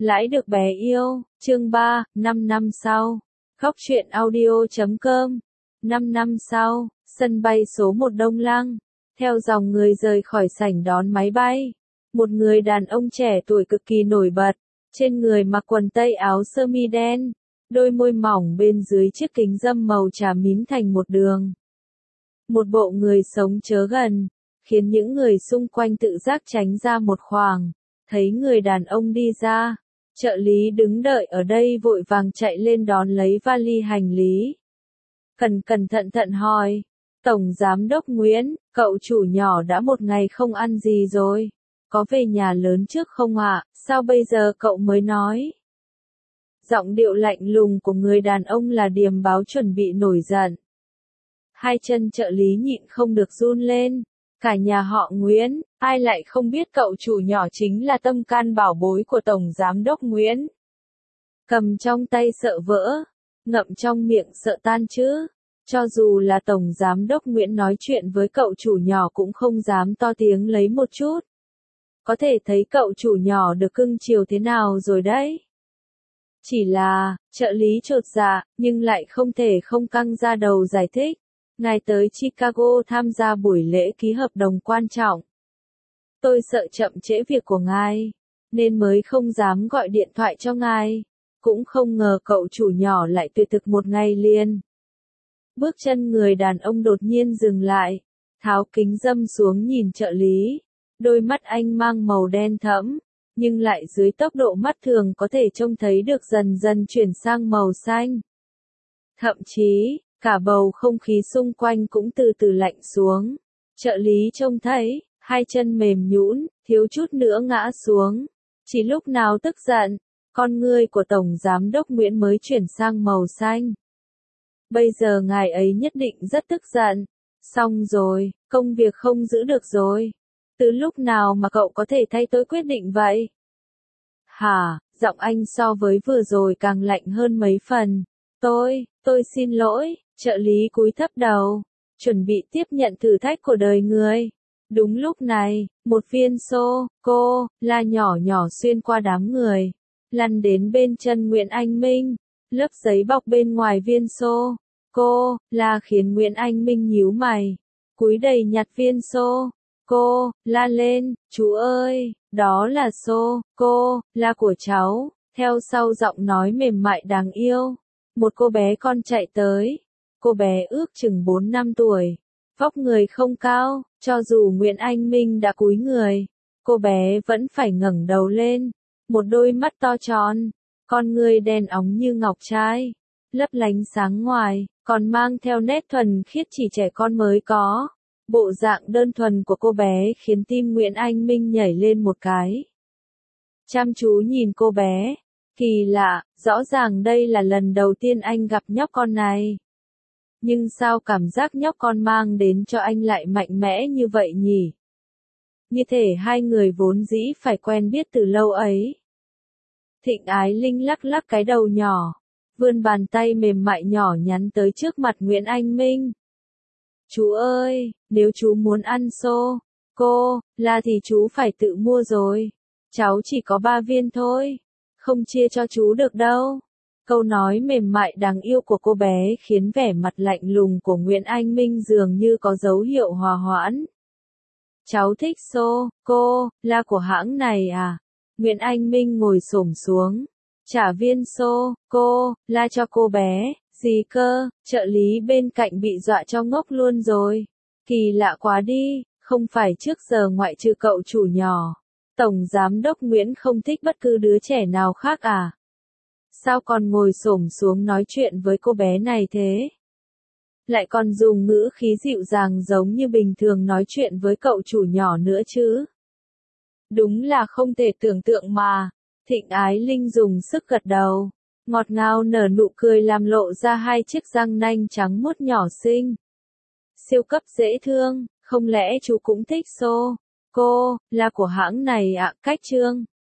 Lãi được bé yêu, chương 3, 5 năm sau. Khóc chuyện audio.com. 5 năm sau, sân bay số 1 Đông Lăng. Theo dòng người rời khỏi sảnh đón máy bay. Một người đàn ông trẻ tuổi cực kỳ nổi bật. Trên người mặc quần tây áo sơ mi đen. Đôi môi mỏng bên dưới chiếc kính râm màu trà mím thành một đường. Một bộ người sống chớ gần, khiến những người xung quanh tự giác tránh ra một khoảng. Thấy người đàn ông đi ra, trợ lý đứng đợi ở đây vội vàng chạy lên đón lấy vali hành lý. Cẩn thận hỏi, Tổng Giám đốc Nguyễn, cậu chủ nhỏ đã một ngày không ăn gì rồi, có về nhà lớn trước không ạ, sao bây giờ cậu mới nói? Giọng điệu lạnh lùng của người đàn ông là điềm báo chuẩn bị nổi giận. Hai chân trợ lý nhịn không được run lên. Cả nhà họ Nguyễn, ai lại không biết cậu chủ nhỏ chính là tâm can bảo bối của Tổng Giám đốc Nguyễn. Cầm trong tay sợ vỡ, ngậm trong miệng sợ tan chứ. Cho dù là Tổng Giám đốc Nguyễn nói chuyện với cậu chủ nhỏ cũng không dám to tiếng lấy một chút. Có thể thấy cậu chủ nhỏ được cưng chiều thế nào rồi đấy. Chỉ là, trợ lý chột dạ, nhưng lại không thể không căng ra đầu giải thích. Ngài tới Chicago tham gia buổi lễ ký hợp đồng quan trọng. Tôi sợ chậm trễ việc của ngài, nên mới không dám gọi điện thoại cho ngài. Cũng không ngờ cậu chủ nhỏ lại tuyệt thực một ngày liền. Bước chân người đàn ông đột nhiên dừng lại, tháo kính râm xuống nhìn trợ lý. Đôi mắt anh mang màu đen thẫm, nhưng lại dưới tốc độ mắt thường có thể trông thấy được dần dần chuyển sang màu xanh. Thậm chí, cả bầu không khí xung quanh cũng từ từ lạnh xuống. Trợ lý trông thấy, hai chân mềm nhũn, thiếu chút nữa ngã xuống. Chỉ lúc nào tức giận, con ngươi của Tổng Giám đốc Nguyễn mới chuyển sang màu xanh. Bây giờ ngài ấy nhất định rất tức giận. Xong rồi, công việc không giữ được rồi. Từ lúc nào mà cậu có thể thay tôi quyết định vậy? Hả, giọng anh so với vừa rồi càng lạnh hơn mấy phần. Tôi xin lỗi. Trợ lý cúi thấp đầu, chuẩn bị tiếp nhận thử thách của đời người. Đúng lúc này, một viên sô-cô-la nhỏ nhỏ xuyên qua đám người, lăn đến bên chân Nguyễn Anh Minh. Lớp giấy bọc bên ngoài viên sô-cô-la khiến Nguyễn Anh Minh nhíu mày, cúi đầy nhặt viên sô-cô-la lên. Chú ơi, đó là sô-cô-la của cháu. Theo sau giọng nói mềm mại đáng yêu, một cô bé con chạy tới. Cô bé ước chừng 4 năm tuổi, vóc người không cao, cho dù Nguyễn Anh Minh đã cúi người, cô bé vẫn phải ngẩng đầu lên, một đôi mắt to tròn, con người đen óng như ngọc trai, lấp lánh sáng ngoài, còn mang theo nét thuần khiết chỉ trẻ con mới có. Bộ dạng đơn thuần của cô bé khiến tim Nguyễn Anh Minh nhảy lên một cái. Chăm chú nhìn cô bé, kỳ lạ, rõ ràng đây là lần đầu tiên anh gặp nhóc con này. Nhưng sao cảm giác nhóc con mang đến cho anh lại mạnh mẽ như vậy nhỉ? Như thể hai người vốn dĩ phải quen biết từ lâu ấy. Thịnh Ái Linh lắc lắc cái đầu nhỏ, vươn bàn tay mềm mại nhỏ nhắn tới trước mặt Nguyễn Anh Minh. Chú ơi, nếu chú muốn ăn sô-cô-la thì chú phải tự mua rồi. Cháu chỉ có 3 viên thôi, không chia cho chú được đâu. Câu nói mềm mại đáng yêu của cô bé khiến vẻ mặt lạnh lùng của Nguyễn Anh Minh dường như có dấu hiệu hòa hoãn. Cháu thích sô-cô-la của hãng này à? Nguyễn Anh Minh ngồi xổm xuống, trả viên sô-cô-la cho cô bé. Gì cơ, trợ lý bên cạnh bị dọa cho ngốc luôn rồi. Kỳ lạ quá đi, không phải trước giờ ngoại trừ cậu chủ nhỏ, Tổng Giám đốc Nguyễn không thích bất cứ đứa trẻ nào khác à? Sao còn ngồi xổm xuống nói chuyện với cô bé này thế? Lại còn dùng ngữ khí dịu dàng giống như bình thường nói chuyện với cậu chủ nhỏ nữa chứ? Đúng là không thể tưởng tượng mà. Thịnh Ái Linh dùng sức gật đầu, ngọt ngào nở nụ cười làm lộ ra hai chiếc răng nanh trắng muốt nhỏ xinh. Siêu cấp dễ thương, không lẽ chú cũng thích sô-cô-la của hãng này ạ? Cách trương,